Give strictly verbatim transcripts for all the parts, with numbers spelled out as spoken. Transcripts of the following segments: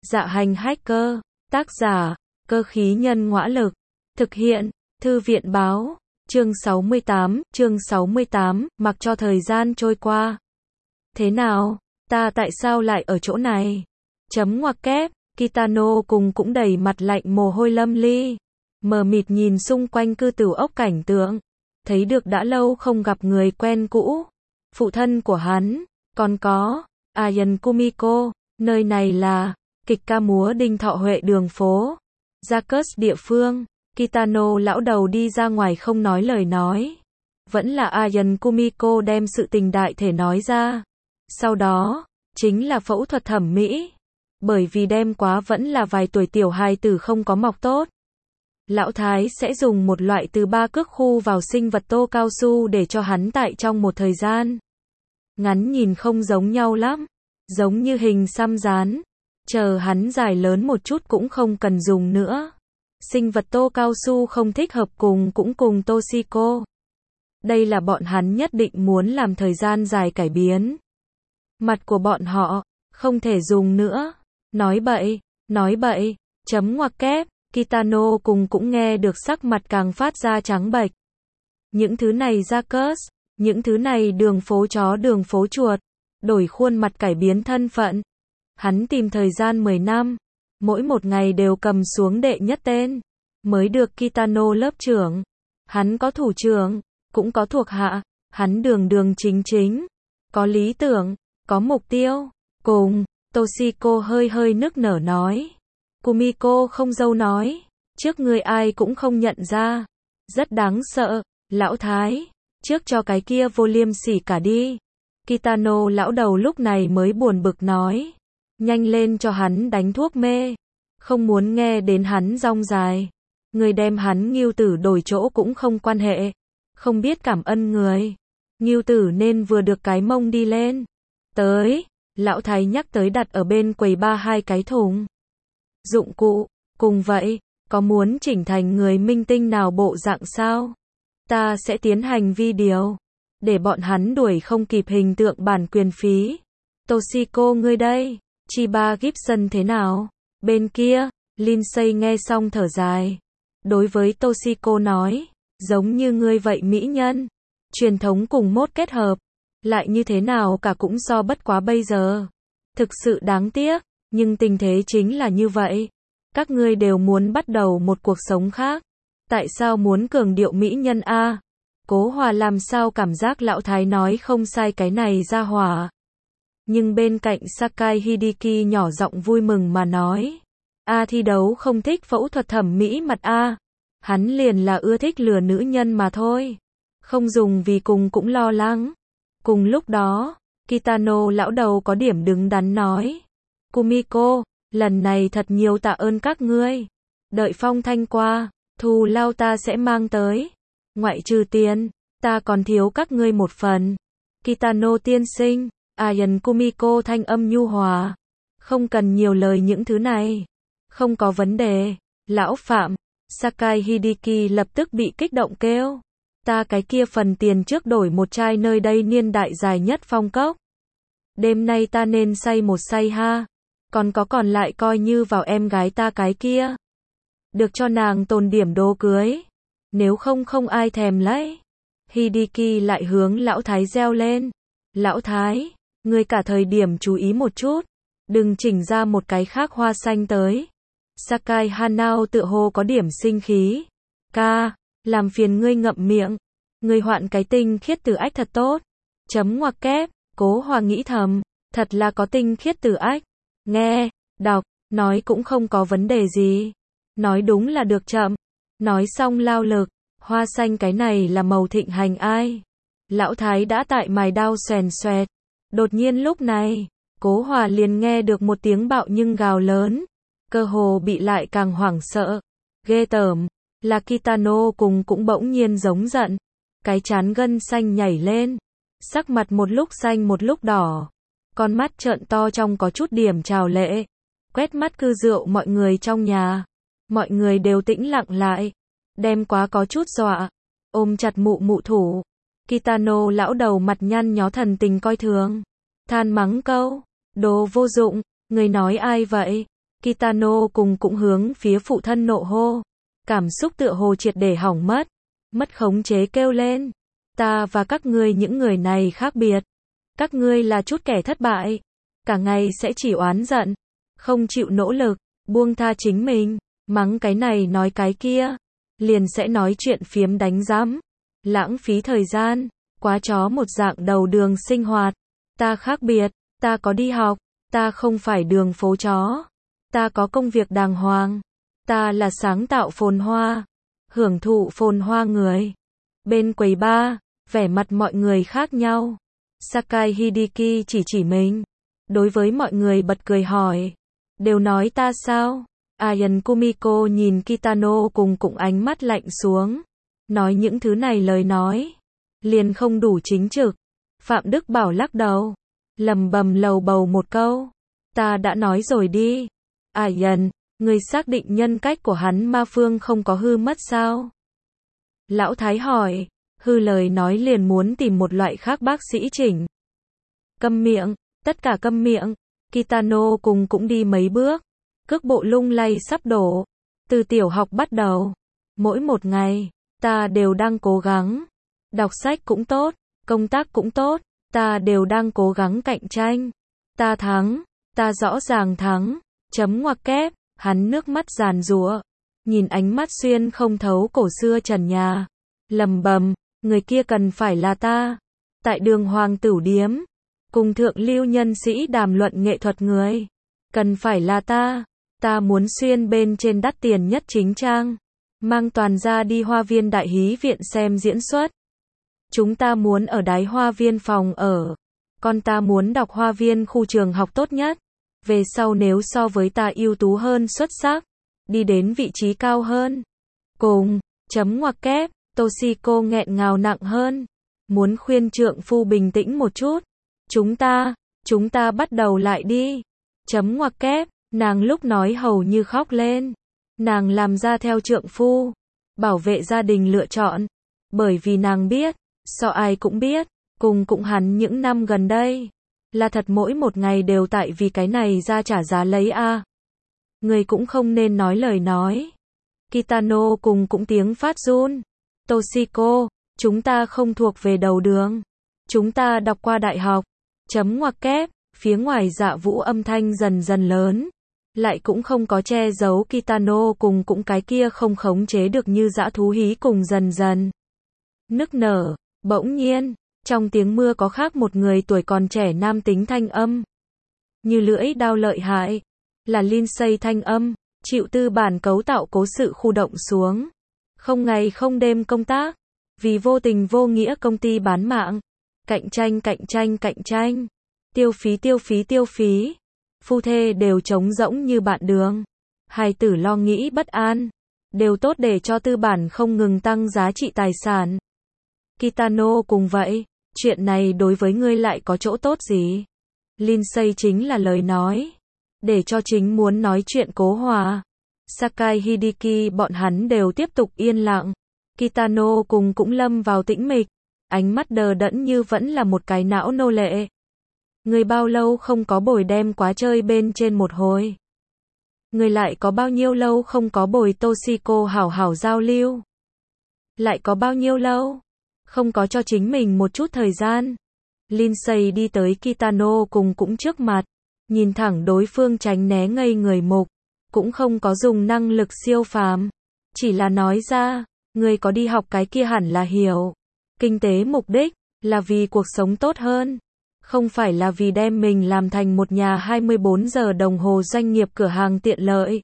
Dạ hành hacker, tác giả, cơ khí nhân ngõa lực, thực hiện, thư viện báo, chương sáu mươi tám, chương sáu mươi tám, mặc cho thời gian trôi qua. Thế nào, ta tại sao lại ở chỗ này? Chấm ngoặc kép, Kitano cùng cũng đầy mặt lạnh mồ hôi lâm ly, mờ mịt nhìn xung quanh cư tửu ốc cảnh tượng, thấy được đã lâu không gặp người quen cũ, phụ thân của hắn, còn có, Ayan Kumiko, nơi này là, kịch ca múa Đinh Thọ Huệ đường phố, Jacques địa phương, Kitano lão đầu đi ra ngoài không nói lời nói, vẫn là Ayan Kumiko đem sự tình đại thể nói ra, sau đó, chính là phẫu thuật thẩm mỹ, bởi vì đem quá vẫn là vài tuổi tiểu hài tử không có mọc tốt. Lão Thái sẽ dùng một loại từ ba cước khu vào sinh vật tô cao su để cho hắn tại trong một thời gian ngắn nhìn không giống nhau lắm, giống như hình xăm rán, chờ hắn dài lớn một chút cũng không cần dùng nữa. Sinh vật tô cao su không thích hợp cùng cũng cùng Toshiko. Đây là bọn hắn nhất định muốn làm thời gian dài cải biến. Mặt của bọn họ, không thể dùng nữa. Nói bậy, nói bậy, chấm ngoặc kép, Kitano cùng cũng nghe được sắc mặt càng phát ra trắng bệch. Những thứ này Jacques, những thứ này đường phố chó đường phố chuột, đổi khuôn mặt cải biến thân phận. Hắn tìm thời gian mười năm, mỗi một ngày đều cầm xuống đệ nhất tên, mới được Kitano lớp trưởng. Hắn có thủ trưởng, cũng có thuộc hạ, hắn đường đường chính chính, có lý tưởng, có mục tiêu, cùng, Toshiko hơi hơi nức nở nói. Kumiko không dâu nói, trước người ai cũng không nhận ra, rất đáng sợ, lão thái, trước cho cái kia vô liêm sỉ cả đi. Kitano lão đầu lúc này mới buồn bực nói, nhanh lên cho hắn đánh thuốc mê, không muốn nghe đến hắn rong dài, người đem hắn Ngưu Tử đổi chỗ cũng không quan hệ, không biết cảm ơn người, Ngưu Tử nên vừa được cái mông đi lên, tới, lão thái nhắc tới đặt ở bên quầy ba hai cái thùng dụng cụ, cùng vậy, có muốn chỉnh thành người minh tinh nào bộ dạng sao? Ta sẽ tiến hành video, để bọn hắn đuổi không kịp hình tượng bản quyền phí. Toshiko ngươi đây, Chiba Gibson thế nào? Bên kia, Lindsay nghe xong thở dài. Đối với Toshiko nói, giống như ngươi vậy mỹ nhân, truyền thống cùng mốt kết hợp, lại như thế nào cả cũng so bất quá bây giờ. Thực sự đáng tiếc, nhưng tình thế chính là như vậy. Các ngươi đều muốn bắt đầu một cuộc sống khác. Tại sao muốn cường điệu mỹ nhân a? Cố Hòa làm sao cảm giác lão thái nói không sai cái này ra hỏa. Nhưng bên cạnh Sakai Hideki nhỏ giọng vui mừng mà nói. A thi đấu không thích phẫu thuật thẩm mỹ mặt a. Hắn liền là ưa thích lừa nữ nhân mà thôi. Không dùng vì cùng cũng lo lắng. Cùng lúc đó, Kitano lão đầu có điểm đứng đắn nói. Kumiko, lần này thật nhiều tạ ơn các ngươi. Đợi phong thanh qua, thù lao ta sẽ mang tới. Ngoại trừ tiền, ta còn thiếu các ngươi một phần. Kitano tiên sinh, Ayan Kumiko thanh âm nhu hòa. Không cần nhiều lời những thứ này. Không có vấn đề. Lão Phạm, Sakai Hideki lập tức bị kích động kêu. Ta cái kia phần tiền trước đổi một chai nơi đây niên đại dài nhất phong cốc. Đêm nay ta nên say một say ha. Còn có còn lại coi như vào em gái ta cái kia. Được cho nàng tồn điểm đồ cưới. Nếu không không ai thèm lấy. Hideki lại hướng lão thái reo lên. Lão thái, ngươi cả thời điểm chú ý một chút. Đừng chỉnh ra một cái khác hoa xanh tới. Sakai Hanao tựa hồ có điểm sinh khí. Ca, làm phiền ngươi ngậm miệng. Ngươi hoạn cái tinh khiết từ ách thật tốt. Chấm ngoặc kép, Cố Hòa nghĩ thầm. Thật là có tinh khiết từ ách. Nghe, đọc, nói cũng không có vấn đề gì. Nói đúng là được chậm. Nói xong lao lực. Hoa xanh cái này là màu thịnh hành ai. Lão thái đã tại mài đao xoèn xoẹt. Đột nhiên lúc này, Cố Hòa liền nghe được một tiếng bạo nhưng gào lớn. Cơ hồ bị lại càng hoảng sợ. Ghê tởm. Là Kitano cùng cũng bỗng nhiên giống giận. Cái trán gân xanh nhảy lên. Sắc mặt một lúc xanh một lúc đỏ. Con mắt trợn to trong có chút điểm trào lệ. Quét mắt cư rượu mọi người trong nhà. Mọi người đều tĩnh lặng lại. Đem quá có chút dọa. Ôm chặt mụ mụ thủ. Kitano lão đầu mặt nhăn nhó thần tình coi thường. Than mắng câu. Đồ vô dụng. Người nói ai vậy? Kitano cùng cũng hướng phía phụ thân nộ hô. Cảm xúc tựa hồ triệt để hỏng mất. Mất khống chế kêu lên. Ta và các ngươi những người này khác biệt. Các ngươi là chút kẻ thất bại. Cả ngày sẽ chỉ oán giận. Không chịu nỗ lực. Buông tha chính mình. Mắng cái này nói cái kia. Liền sẽ nói chuyện phiếm đánh giám. Lãng phí thời gian. Quá chó một dạng đầu đường sinh hoạt. Ta khác biệt. Ta có đi học. Ta không phải đường phố chó. Ta có công việc đàng hoàng. Ta là sáng tạo phồn hoa. Hưởng thụ phồn hoa người. Bên quầy bar, vẻ mặt mọi người khác nhau. Sakai Hideki chỉ chỉ mình. Đối với mọi người bật cười hỏi. Đều nói ta sao? Ayan Kumiko nhìn Kitano cùng cũng ánh mắt lạnh xuống. Nói những thứ này lời nói. Liền không đủ chính trực. Phạm Đức Bảo lắc đầu. Lầm bầm lầu bầu một câu. Ta đã nói rồi đi. Ayan, người xác định nhân cách của hắn Ma Phương không có hư mất sao? Lão Thái hỏi. Hư lời nói liền muốn tìm một loại khác bác sĩ chỉnh. Câm miệng, tất cả câm miệng. Kitano cùng cũng đi mấy bước. Cước bộ lung lay sắp đổ. Từ tiểu học bắt đầu. Mỗi một ngày, ta đều đang cố gắng. Đọc sách cũng tốt, công tác cũng tốt. Ta đều đang cố gắng cạnh tranh. Ta thắng, ta rõ ràng thắng. Chấm ngoặc kép, hắn nước mắt giàn giụa. Nhìn ánh mắt xuyên không thấu cổ xưa trần nhà. Lầm bầm, người kia cần phải là ta. Tại đường Hoàng Tửu Điếm. Cùng thượng lưu nhân sĩ đàm luận nghệ thuật người. Cần phải là ta. Ta muốn xuyên bên trên đắt tiền nhất chính trang. Mang toàn gia đi hoa viên đại hí viện xem diễn xuất. Chúng ta muốn ở đái hoa viên phòng ở. Con ta muốn đọc hoa viên khu trường học tốt nhất. Về sau nếu so với ta ưu tú hơn xuất sắc. Đi đến vị trí cao hơn. Cùng, chấm ngoặc kép, Toshiko nghẹn ngào nặng hơn. Muốn khuyên trượng phu bình tĩnh một chút. Chúng ta, chúng ta bắt đầu lại đi. Chấm ngoặc kép, nàng lúc nói hầu như khóc lên. Nàng làm ra theo trượng phu. Bảo vệ gia đình lựa chọn. Bởi vì nàng biết, so ai cũng biết, cùng cũng hắn những năm gần đây. Là thật mỗi một ngày đều tại vì cái này ra trả giá lấy a. À. Người cũng không nên nói lời nói. Kitano cùng cũng tiếng phát run. Toshiko, chúng ta không thuộc về đầu đường. Chúng ta đọc qua đại học. Chấm ngoặc kép, phía ngoài Dạ Vũ âm thanh dần dần lớn. Lại cũng không có che giấu Kitano cùng cũng cái kia không khống chế được như dã thú hí cùng dần dần. Nức nở, bỗng nhiên, trong tiếng mưa có khác một người tuổi còn trẻ nam tính thanh âm. Như lưỡi đao lợi hại. Là Lindsay thanh âm, chịu tư bản cấu tạo cố sự khu động xuống. Không ngày không đêm công tác. Vì vô tình vô nghĩa công ty bán mạng. Cạnh tranh cạnh tranh cạnh tranh. Tiêu phí tiêu phí tiêu phí. Phu thê đều trống rỗng như bạn đường. Hài tử lo nghĩ bất an. Đều tốt để cho tư bản không ngừng tăng giá trị tài sản. Kitano cùng vậy, chuyện này đối với ngươi lại có chỗ tốt gì? Lindsay chính là lời nói. Để cho chính muốn nói chuyện cố hòa. Sakai Hideki bọn hắn đều tiếp tục yên lặng. Kitano cùng cũng lâm vào tĩnh mịch. Ánh mắt đờ đẫn như vẫn là một cái não nô lệ. Người bao lâu không có bồi đem quá chơi bên trên một hồi? Người lại có bao nhiêu lâu không có bồi Toshiko hảo hảo giao lưu? Lại có bao nhiêu lâu không có cho chính mình một chút thời gian? Lindsay đi tới Kitano cùng cũng trước mặt. Nhìn thẳng đối phương tránh né ngây người mục. Cũng không có dùng năng lực siêu phàm. Chỉ là nói ra, người có đi học cái kia hẳn là hiểu. Kinh tế mục đích, là vì cuộc sống tốt hơn. Không phải là vì đem mình làm thành một nhà hai mươi bốn giờ đồng hồ doanh nghiệp cửa hàng tiện lợi.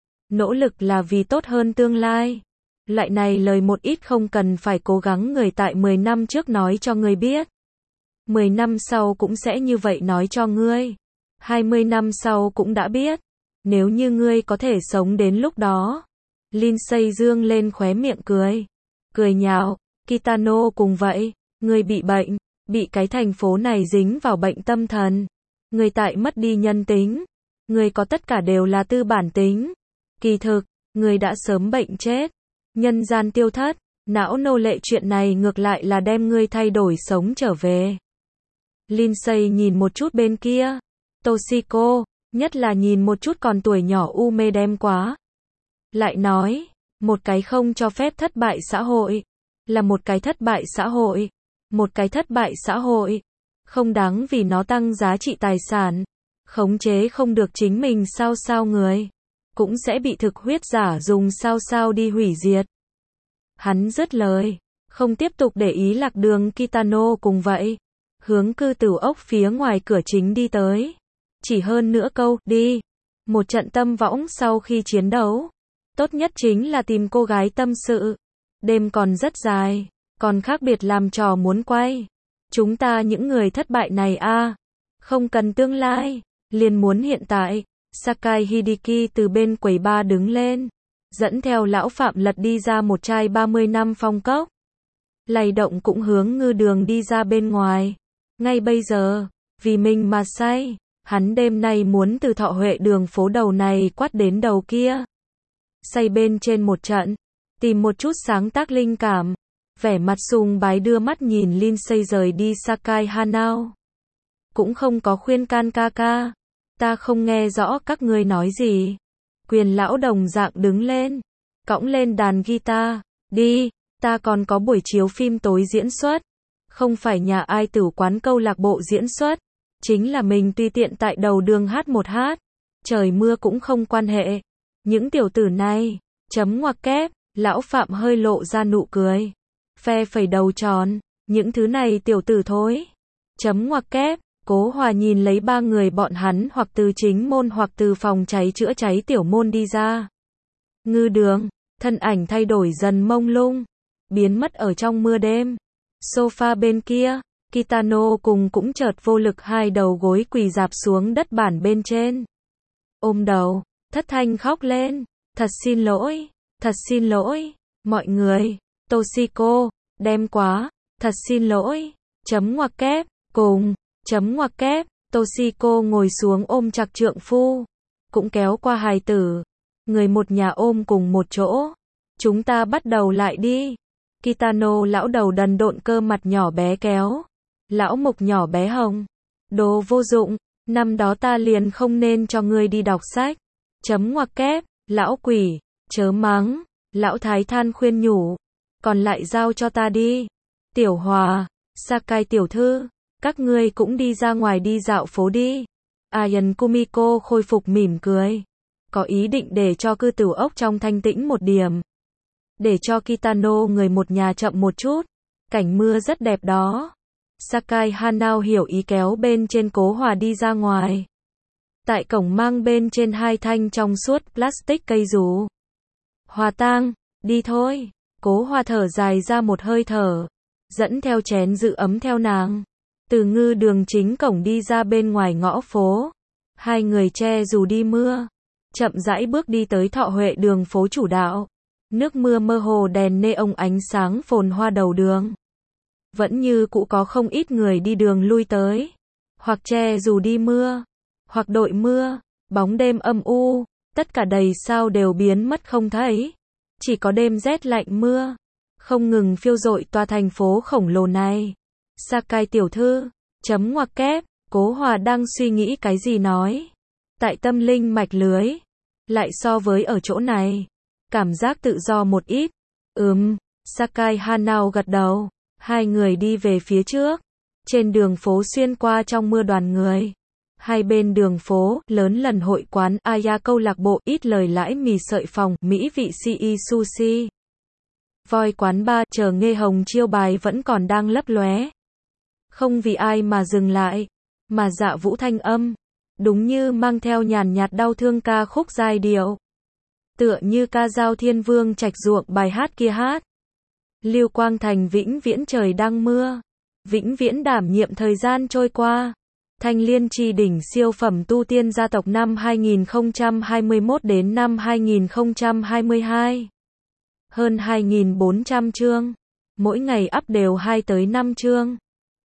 Nỗ lực là vì tốt hơn tương lai. Loại này lời một ít không cần phải cố gắng người tại mười năm trước nói cho ngươi biết. mười năm sau cũng sẽ như vậy nói cho ngươi. hai mươi năm sau cũng đã biết. Nếu như ngươi có thể sống đến lúc đó. Lindsay dương lên khóe miệng cười. Cười nhạo, Kitano cùng vậy, ngươi bị bệnh, bị cái thành phố này dính vào bệnh tâm thần. Ngươi tại mất đi nhân tính. Ngươi có tất cả đều là tư bản tính. Kỳ thực, ngươi đã sớm bệnh chết. Nhân gian tiêu thất, não nô lệ chuyện này ngược lại là đem ngươi thay đổi sống trở về. Lindsay nhìn một chút bên kia. Toshiko, Nhất là nhìn một chút còn tuổi nhỏ u mê đem quá. Lại nói, một cái không cho phép thất bại xã hội, là một cái thất bại xã hội, một cái thất bại xã hội, không đáng vì nó tăng giá trị tài sản, khống chế không được chính mình sao sao người, cũng sẽ bị thực huyết giả dùng sao sao đi hủy diệt. Hắn dứt lời, không tiếp tục để ý lạc đường Kitano cùng vậy, hướng cư tử ốc phía ngoài cửa chính đi tới. Chỉ hơn nữa câu, đi. Một trận tâm võng sau khi chiến đấu. Tốt nhất chính là tìm cô gái tâm sự. Đêm còn rất dài, còn khác biệt làm trò muốn quay. Chúng ta những người thất bại này a, không cần tương lai, liền muốn hiện tại. Sakai Hideki từ bên quầy bar đứng lên, dẫn theo lão phạm lật đi ra một chai ba mươi năm phong cốc. Lay động cũng hướng ngư đường đi ra bên ngoài. Ngay bây giờ, vì mình mà say, hắn đêm nay muốn từ Thọ Huệ đường phố đầu này quát đến đầu kia. Say bên trên một trận, tìm một chút sáng tác linh cảm, vẻ mặt sùng bái đưa mắt nhìn Lindsay rời đi Sakai Hanao. Cũng không có khuyên can ca ca, ta không nghe rõ các ngươi nói gì. Quyền lão đồng dạng đứng lên, cõng lên đàn guitar, đi, ta còn có buổi chiếu phim tối diễn xuất, không phải nhà ai tử quán câu lạc bộ diễn xuất, chính là mình tùy tiện tại đầu đường hát một hát, trời mưa cũng không quan hệ. Những tiểu tử này, chấm ngoặc kép, lão Phạm hơi lộ ra nụ cười, phe phẩy đầu tròn, những thứ này tiểu tử thối, chấm ngoặc kép. Cố Hòa nhìn lấy ba người bọn hắn hoặc từ chính môn hoặc từ phòng cháy chữa cháy tiểu môn đi ra. Ngư đường, thân ảnh thay đổi dần mông lung, biến mất ở trong mưa đêm. Sofa bên kia, Kitano cùng cũng chợt vô lực hai đầu gối quỳ rạp xuống đất bản bên trên. Ôm đầu, thất thanh khóc lên, thật xin lỗi, thật xin lỗi, mọi người, Toshiko, đem quá, thật xin lỗi, chấm ngoặc kép, cùng. Chấm ngoặc kép, Toshiko ngồi xuống ôm chặt trượng phu, cũng kéo qua hài tử, người một nhà ôm cùng một chỗ. Chúng ta bắt đầu lại đi. Kitano lão đầu đần độn cơ mặt nhỏ bé kéo, lão mục nhỏ bé hồng. Đồ vô dụng, năm đó ta liền không nên cho ngươi đi đọc sách. Chấm ngoặc kép, lão quỷ, chớ mắng, lão thái than khuyên nhủ, còn lại giao cho ta đi. Tiểu Hòa, Sakai tiểu thư, các ngươi cũng đi ra ngoài đi dạo phố đi. Ayan Kumiko khôi phục mỉm cười, có ý định để cho cư tử ốc trong thanh tĩnh một điểm, để cho Kitano người một nhà chậm một chút, cảnh mưa rất đẹp đó. Sakai Hanao hiểu ý kéo bên trên Cố Hòa đi ra ngoài. Tại cổng mang bên trên hai thanh trong suốt plastic cây dù. Hòa tang, đi thôi. Cố Hòa thở dài ra một hơi thở, dẫn theo chén giữ ấm theo nàng. Từ ngư đường chính cổng đi ra bên ngoài ngõ phố. Hai người che dù đi mưa, chậm rãi bước đi tới Thọ Huệ đường phố chủ đạo. Nước mưa mơ hồ đèn neon ánh sáng phồn hoa đầu đường. Vẫn như cũ có không ít người đi đường lui tới. Hoặc che dù đi mưa, hoặc đội mưa, bóng đêm âm u, tất cả đầy sao đều biến mất không thấy. Chỉ có đêm rét lạnh mưa, không ngừng phiêu dội tòa thành phố khổng lồ này. Sakai tiểu thư, chấm ngoặc kép, Cố Hòa đang suy nghĩ cái gì nói. Tại tâm linh mạch lưới, lại so với ở chỗ này, cảm giác tự do một ít. Ừm, Sakai Hanao gật đầu, hai người đi về phía trước. Trên đường phố xuyên qua trong mưa đoàn người. Hai bên đường phố, lớn lần hội quán, Aya câu lạc bộ, ít lời lãi mì sợi phòng, mỹ vị xê e sushi. Voi quán bar, chờ nghe hồng chiêu bài vẫn còn đang lấp lóe. Không vì ai mà dừng lại, mà dạ vũ thanh âm, đúng như mang theo nhàn nhạt đau thương ca khúc giai điệu. Tựa như ca dao thiên vương trạch ruộng bài hát kia hát. Lưu Quang Thành vĩnh viễn trời đang mưa, vĩnh viễn đảm nhiệm thời gian trôi qua. Thanh Liên Chi đỉnh siêu phẩm tu tiên gia tộc năm hai nghìn không trăm hai mươi mốt đến năm hai nghìn không trăm hai mươi hai. Hơn hai nghìn bốn trăm chương, mỗi ngày up đều hai tới năm chương.